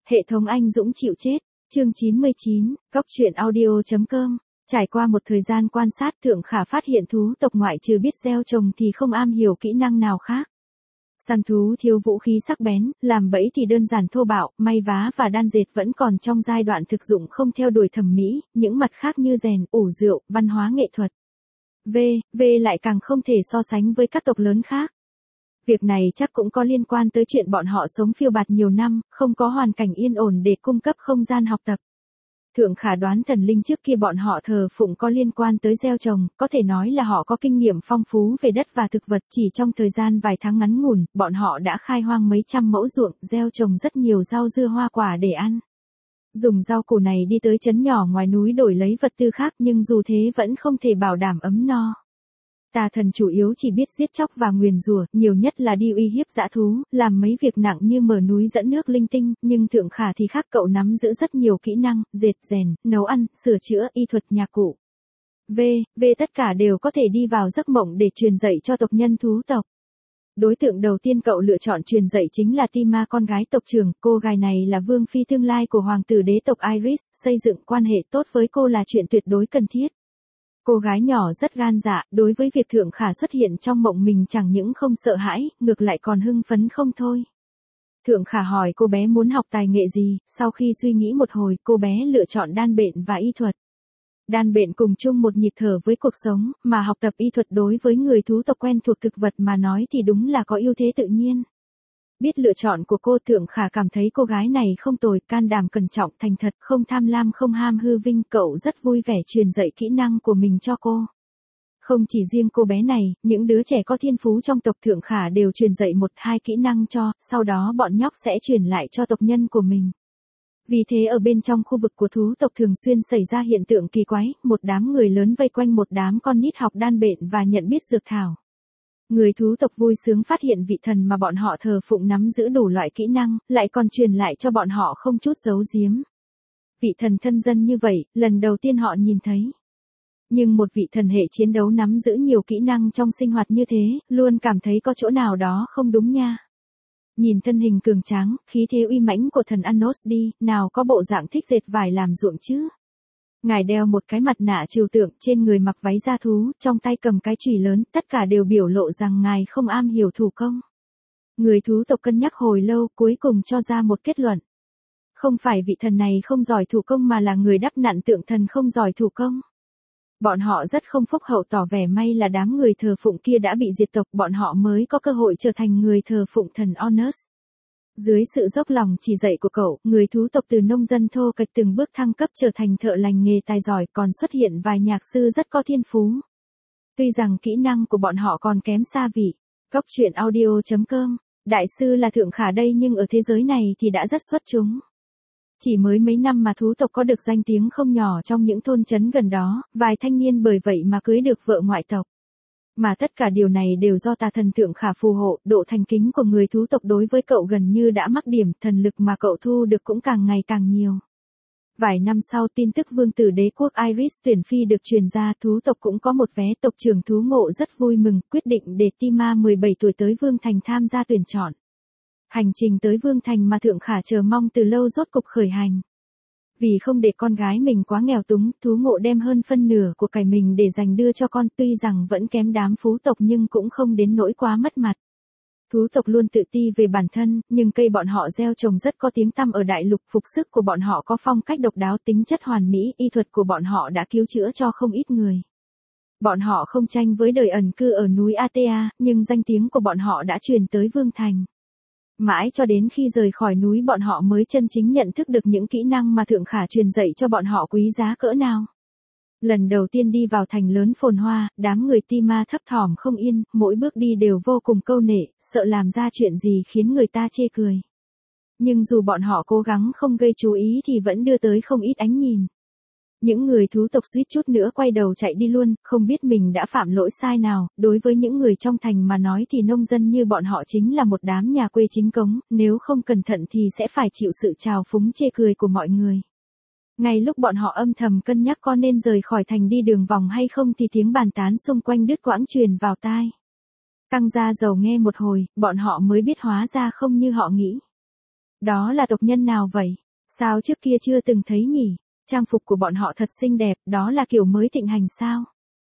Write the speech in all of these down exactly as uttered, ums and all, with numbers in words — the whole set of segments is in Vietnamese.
Hệ thống anh dũng chịu chết, chương chín mươi chín, Cóc truyện audio chấm com. Trải qua một thời gian quan sát, Thượng Khả phát hiện thú tộc ngoại trừ biết gieo trồng thì không am hiểu kỹ năng nào khác. Săn thú thiếu vũ khí sắc bén, làm bẫy thì đơn giản thô bạo, may vá và đan dệt vẫn còn trong giai đoạn thực dụng không theo đuổi thẩm mỹ, những mặt khác như rèn, ủ rượu, văn hóa nghệ thuật. V, V lại càng không thể so sánh với các tộc lớn khác. Việc này chắc cũng có liên quan tới chuyện bọn họ sống phiêu bạt nhiều năm, không có hoàn cảnh yên ổn để cung cấp không gian học tập. Thượng Khả đoán thần linh trước kia bọn họ thờ phụng có liên quan tới gieo trồng, có thể nói là họ có kinh nghiệm phong phú về đất và thực vật, chỉ trong thời gian vài tháng ngắn ngủn, bọn họ đã khai hoang mấy trăm mẫu ruộng, gieo trồng rất nhiều rau dưa hoa quả để ăn. Dùng rau củ này đi tới trấn nhỏ ngoài núi đổi lấy vật tư khác, nhưng dù thế vẫn không thể bảo đảm ấm no. Tà thần chủ yếu chỉ biết giết chóc và nguyền rủa, nhiều nhất là đi uy hiếp dã thú, làm mấy việc nặng như mở núi dẫn nước linh tinh, nhưng Thượng Khả thì khác, cậu nắm giữ rất nhiều kỹ năng, dệt, rèn, nấu ăn, sửa chữa, y thuật, nhạc cụ. V, V tất cả đều có thể đi vào giấc mộng để truyền dạy cho tộc nhân thú tộc. Đối tượng đầu tiên cậu lựa chọn truyền dạy chính là Tima, con gái tộc trưởng, cô gái này là vương phi tương lai của hoàng tử đế tộc Iris, xây dựng quan hệ tốt với cô là chuyện tuyệt đối cần thiết. Cô gái nhỏ rất gan dạ, đối với việc Thượng Khả xuất hiện trong mộng mình chẳng những không sợ hãi, ngược lại còn hưng phấn không thôi. Thượng Khả hỏi cô bé muốn học tài nghệ gì, sau khi suy nghĩ một hồi, cô bé lựa chọn đan bện và y thuật. Đan bện cùng chung một nhịp thở với cuộc sống, mà học tập y thuật đối với người thú tộc quen thuộc thực vật mà nói thì đúng là có ưu thế tự nhiên. Biết lựa chọn của cô, Thượng Khả cảm thấy cô gái này không tồi, can đảm cẩn trọng, thành thật, không tham lam, không ham hư vinh, cậu rất vui vẻ truyền dạy kỹ năng của mình cho cô. Không chỉ riêng cô bé này, những đứa trẻ có thiên phú trong tộc Thượng Khả đều truyền dạy một hai kỹ năng cho, sau đó bọn nhóc sẽ truyền lại cho tộc nhân của mình. Vì thế ở bên trong khu vực của thú tộc thường xuyên xảy ra hiện tượng kỳ quái, một đám người lớn vây quanh một đám con nít học đan bện và nhận biết dược thảo. Người thú tộc vui sướng phát hiện vị thần mà bọn họ thờ phụng nắm giữ đủ loại kỹ năng, lại còn truyền lại cho bọn họ không chút giấu giếm. Vị thần thân dân như vậy, lần đầu tiên họ nhìn thấy. Nhưng một vị thần hệ chiến đấu nắm giữ nhiều kỹ năng trong sinh hoạt như thế, luôn cảm thấy có chỗ nào đó không đúng nha. Nhìn thân hình cường tráng, khí thế uy mãnh của thần Anos đi, nào có bộ dạng thích dệt vải làm ruộng chứ. Ngài đeo một cái mặt nạ trừu tượng, trên người mặc váy da thú, trong tay cầm cái chùy lớn, tất cả đều biểu lộ rằng ngài không am hiểu thủ công. Người thú tộc cân nhắc hồi lâu, cuối cùng cho ra một kết luận. Không phải vị thần này không giỏi thủ công mà là người đắp nặn tượng thần không giỏi thủ công. Bọn họ rất không phúc hậu, tỏ vẻ may là đám người thờ phụng kia đã bị diệt tộc, bọn họ mới có cơ hội trở thành người thờ phụng thần Onus. Dưới sự dốc lòng chỉ dạy của cậu, người thú tộc từ nông dân thô kệch từng bước thăng cấp trở thành thợ lành nghề tài giỏi, còn xuất hiện vài nhạc sư rất có thiên phú. Tuy rằng kỹ năng của bọn họ còn kém xa vị. Cóc truyện audio chấm com. Đại sư là Thượng Khả đây, nhưng ở thế giới này thì đã rất xuất chúng. Chỉ mới mấy năm mà thú tộc có được danh tiếng không nhỏ trong những thôn trấn gần đó, vài thanh niên bởi vậy mà cưới được vợ ngoại tộc. Mà tất cả điều này đều do tà thần Thượng Khả phù hộ, độ thành kính của người thú tộc đối với cậu gần như đã mắc điểm, thần lực mà cậu thu được cũng càng ngày càng nhiều. Vài năm sau, tin tức vương tử đế quốc Iris tuyển phi được truyền ra, thú tộc cũng có một vé, tộc trưởng thú ngộ rất vui mừng, quyết định để Tima mười bảy tuổi tới Vương Thành tham gia tuyển chọn. Hành trình tới Vương Thành mà Thượng Khả chờ mong từ lâu rốt cục khởi hành. Vì không để con gái mình quá nghèo túng, thú ngộ đem hơn phân nửa của cải mình để dành đưa cho con, tuy rằng vẫn kém đám phú tộc nhưng cũng không đến nỗi quá mất mặt. Thú tộc luôn tự ti về bản thân, nhưng cây bọn họ gieo trồng rất có tiếng tăm ở đại lục, phục sức của bọn họ có phong cách độc đáo, tính chất hoàn mỹ, y thuật của bọn họ đã cứu chữa cho không ít người. Bọn họ không tranh với đời ẩn cư ở núi Atea, nhưng danh tiếng của bọn họ đã truyền tới Vương Thành. Mãi cho đến khi rời khỏi núi bọn họ mới chân chính nhận thức được những kỹ năng mà Thượng Khả truyền dạy cho bọn họ quý giá cỡ nào. Lần đầu tiên đi vào thành lớn phồn hoa, đám người Tima thấp thỏm không yên, mỗi bước đi đều vô cùng câu nệ, sợ làm ra chuyện gì khiến người ta chê cười. Nhưng dù bọn họ cố gắng không gây chú ý thì vẫn đưa tới không ít ánh nhìn. Những người thú tộc suýt chút nữa quay đầu chạy đi luôn, không biết mình đã phạm lỗi sai nào. Đối với những người trong thành mà nói thì nông dân như bọn họ chính là một đám nhà quê chính cống, nếu không cẩn thận thì sẽ phải chịu sự trào phúng chê cười của mọi người. Ngay lúc bọn họ âm thầm cân nhắc có nên rời khỏi thành đi đường vòng hay không thì tiếng bàn tán xung quanh đứt quãng truyền vào tai. Căng da dầu nghe một hồi, bọn họ mới biết hóa ra không như họ nghĩ. Đó là tộc nhân nào vậy? Sao trước kia chưa từng thấy nhỉ? Trang phục của bọn họ thật xinh đẹp, đó là kiểu mới thịnh hành sao?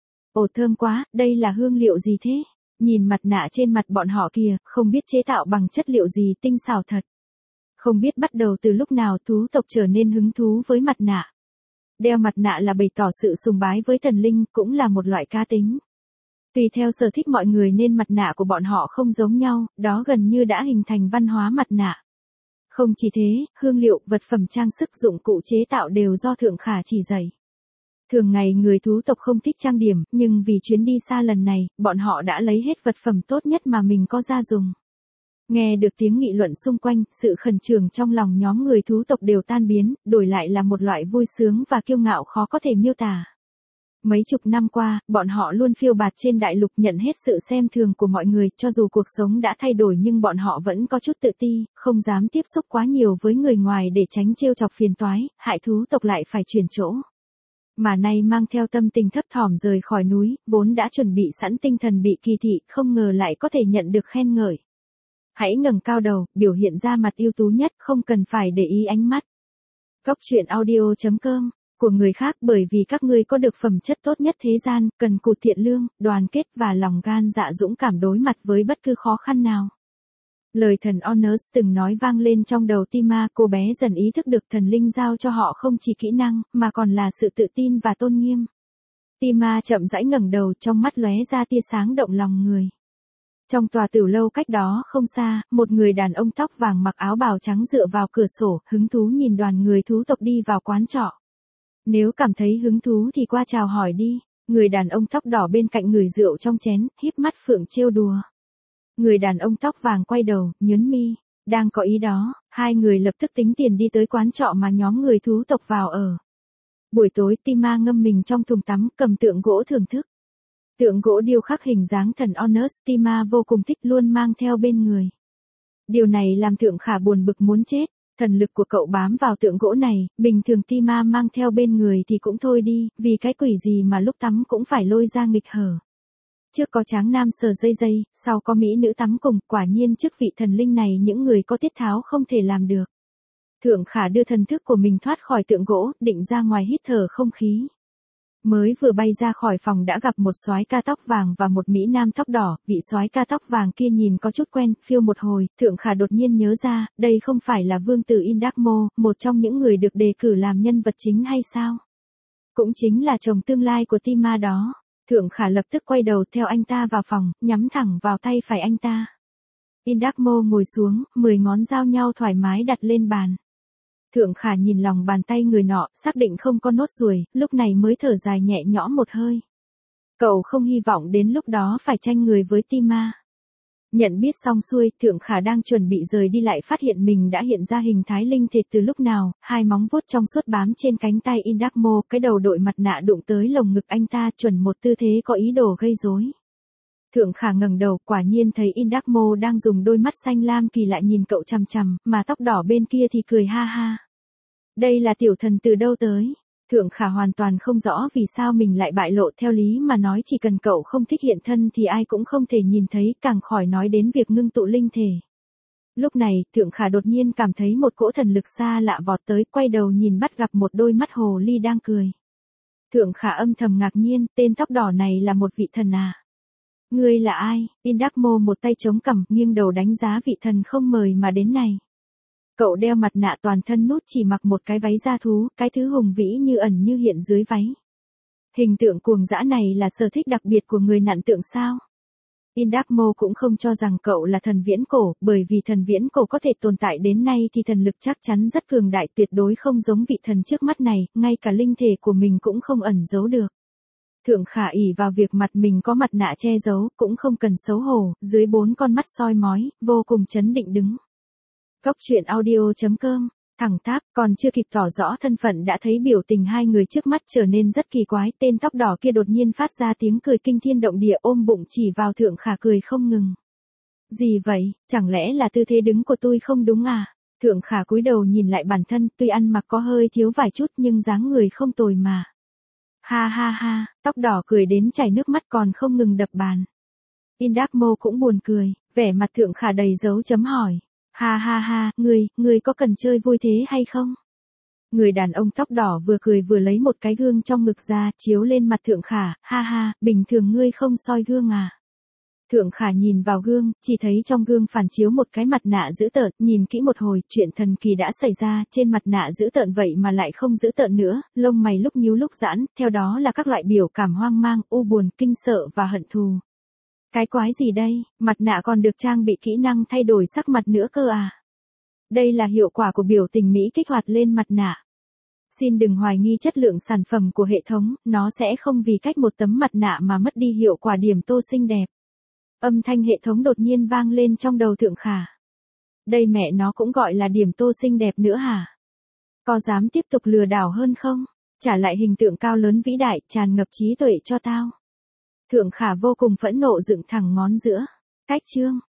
Ồ thơm quá, đây là hương liệu gì thế? Nhìn mặt nạ trên mặt bọn họ kìa, không biết chế tạo bằng chất liệu gì, tinh xảo thật. Không biết bắt đầu từ lúc nào thú tộc trở nên hứng thú với mặt nạ. Đeo mặt nạ là bày tỏ sự sùng bái với thần linh, cũng là một loại cá tính. Tùy theo sở thích mọi người nên mặt nạ của bọn họ không giống nhau, đó gần như đã hình thành văn hóa mặt nạ. Không chỉ thế, hương liệu, vật phẩm trang sức dụng cụ chế tạo đều do Thượng Khả chỉ dạy. Thường ngày người thú tộc không thích trang điểm, nhưng vì chuyến đi xa lần này, bọn họ đã lấy hết vật phẩm tốt nhất mà mình có ra dùng. Nghe được tiếng nghị luận xung quanh, sự khẩn trương trong lòng nhóm người thú tộc đều tan biến, đổi lại là một loại vui sướng và kiêu ngạo khó có thể miêu tả. Mấy chục năm qua, bọn họ luôn phiêu bạt trên đại lục nhận hết sự xem thường của mọi người, cho dù cuộc sống đã thay đổi nhưng bọn họ vẫn có chút tự ti, không dám tiếp xúc quá nhiều với người ngoài để tránh trêu chọc phiền toái, hại thú tộc lại phải chuyển chỗ. Mà nay mang theo tâm tình thấp thỏm rời khỏi núi, vốn đã chuẩn bị sẵn tinh thần bị kỳ thị, không ngờ lại có thể nhận được khen ngợi. Hãy ngẩng cao đầu, biểu hiện ra mặt ưu tú nhất, không cần phải để ý ánh mắt. Góc truyện audio chấm com của người khác, bởi vì các ngươi có được phẩm chất tốt nhất thế gian, cần cù thiện lương, đoàn kết và lòng gan dạ dũng cảm đối mặt với bất cứ khó khăn nào. Lời thần Honors từng nói vang lên trong đầu Tima, cô bé dần ý thức được thần linh giao cho họ không chỉ kỹ năng, mà còn là sự tự tin và tôn nghiêm. Tima chậm rãi ngẩng đầu, trong mắt lóe ra tia sáng động lòng người. Trong tòa tiểu lâu cách đó không xa, một người đàn ông tóc vàng mặc áo bào trắng dựa vào cửa sổ, hứng thú nhìn đoàn người thú tộc đi vào quán trọ. Nếu cảm thấy hứng thú thì qua chào hỏi đi. Người đàn ông tóc đỏ bên cạnh người rượu trong chén, híp mắt phượng trêu đùa. Người đàn ông tóc vàng quay đầu, nhớn mi. Đang có ý đó, hai người lập tức tính tiền đi tới quán trọ mà nhóm người thú tộc vào ở. Buổi tối Tima ngâm mình trong thùng tắm, cầm tượng gỗ thưởng thức. Tượng gỗ điêu khắc hình dáng thần Honors, Tima vô cùng thích, luôn mang theo bên người. Điều này làm Thượng Khả buồn bực muốn chết. Thần lực của cậu bám vào tượng gỗ này, bình thường Tima mang theo bên người thì cũng thôi đi, vì cái quỷ gì mà lúc tắm cũng phải lôi ra nghịch hở. Trước có tráng nam sờ dây dây, sau có mỹ nữ tắm cùng, quả nhiên trước vị thần linh này những người có tiết tháo không thể làm được. Thượng Khả đưa thần thức của mình thoát khỏi tượng gỗ, định ra ngoài hít thở không khí. Mới vừa bay ra khỏi phòng đã gặp một soái ca tóc vàng và một mỹ nam tóc đỏ, vị soái ca tóc vàng kia nhìn có chút quen, phiêu một hồi, Thượng Khả đột nhiên nhớ ra, đây không phải là vương tử Indakmo, một trong những người được đề cử làm nhân vật chính hay sao? Cũng chính là chồng tương lai của Tima đó. Thượng Khả lập tức quay đầu theo anh ta vào phòng, nhắm thẳng vào tay phải anh ta. Indakmo ngồi xuống, mười ngón giao nhau thoải mái đặt lên bàn. Thượng Khả nhìn lòng bàn tay người nọ, xác định không có nốt ruồi, lúc này mới thở dài nhẹ nhõm một hơi. Cậu không hy vọng đến lúc đó phải tranh người với Tima. Nhận biết xong xuôi, Thượng Khả đang chuẩn bị rời đi lại phát hiện mình đã hiện ra hình thái linh thịt từ lúc nào, hai móng vuốt trong suốt bám trên cánh tay Indakmo, cái đầu đội mặt nạ đụng tới lồng ngực anh ta, chuẩn một tư thế có ý đồ gây rối. Thượng Khả ngẩng đầu, quả nhiên thấy Indakmo đang dùng đôi mắt xanh lam kỳ lạ nhìn cậu chằm chằm, mà tóc đỏ bên kia thì cười ha ha. Đây là tiểu thần từ đâu tới? Thượng Khả hoàn toàn không rõ vì sao mình lại bại lộ, theo lý mà nói chỉ cần cậu không thích hiện thân thì ai cũng không thể nhìn thấy, càng khỏi nói đến việc ngưng tụ linh thể. Lúc này, Thượng Khả đột nhiên cảm thấy một cỗ thần lực xa lạ vọt tới, quay đầu nhìn bắt gặp một đôi mắt hồ ly đang cười. Thượng Khả âm thầm ngạc nhiên, tên tóc đỏ này là một vị thần à? Ngươi là ai? Indakmo một tay chống cằm, nghiêng đầu đánh giá vị thần không mời mà đến này. Cậu đeo mặt nạ toàn thân nút, chỉ mặc một cái váy da thú, cái thứ hùng vĩ như ẩn như hiện dưới váy. Hình tượng cuồng dã này là sở thích đặc biệt của người nặn tượng sao? Indakmo cũng không cho rằng cậu là thần viễn cổ, bởi vì thần viễn cổ có thể tồn tại đến nay thì thần lực chắc chắn rất cường đại, tuyệt đối không giống vị thần trước mắt này, ngay cả linh thể của mình cũng không ẩn giấu được. Thượng Khả ỷ vào việc mặt mình có mặt nạ che giấu, cũng không cần xấu hổ, dưới bốn con mắt soi mói, vô cùng trấn định đứng. Góc truyện audio chấm com, thẳng tắp, còn chưa kịp tỏ rõ thân phận đã thấy biểu tình hai người trước mắt trở nên rất kỳ quái, tên tóc đỏ kia đột nhiên phát ra tiếng cười kinh thiên động địa, ôm bụng chỉ vào Thượng Khả cười không ngừng. Gì vậy, chẳng lẽ là tư thế đứng của tôi không đúng à? Thượng Khả cúi đầu nhìn lại bản thân, tuy ăn mặc có hơi thiếu vài chút nhưng dáng người không tồi mà. Ha ha ha, tóc đỏ cười đến chảy nước mắt còn không ngừng đập bàn. Indakmo cũng buồn cười, vẻ mặt Thượng Khả đầy dấu chấm hỏi. Ha ha ha, ngươi, ngươi có cần chơi vui thế hay không? Người đàn ông tóc đỏ vừa cười vừa lấy một cái gương trong ngực ra, chiếu lên mặt Thượng Khả, ha ha, bình thường ngươi không soi gương à? Thượng Khả nhìn vào gương, chỉ thấy trong gương phản chiếu một cái mặt nạ dữ tợn, nhìn kỹ một hồi, chuyện thần kỳ đã xảy ra, trên mặt nạ dữ tợn vậy mà lại không dữ tợn nữa, lông mày lúc nhíu lúc giãn, theo đó là các loại biểu cảm hoang mang, u buồn, kinh sợ và hận thù. Cái quái gì đây, mặt nạ còn được trang bị kỹ năng thay đổi sắc mặt nữa cơ à? Đây là hiệu quả của biểu tình Mỹ kích hoạt lên mặt nạ. Xin đừng hoài nghi chất lượng sản phẩm của hệ thống, nó sẽ không vì cách một tấm mặt nạ mà mất đi hiệu quả điểm tô xinh đẹp. Âm thanh hệ thống đột nhiên vang lên trong đầu Thượng Khả. Đây mẹ nó cũng gọi là điểm tô xinh đẹp nữa hả? Có dám tiếp tục lừa đảo hơn không? Trả lại hình tượng cao lớn vĩ đại, tràn ngập trí tuệ cho tao. Thượng Khả vô cùng phẫn nộ dựng thẳng ngón giữa. Cách chương.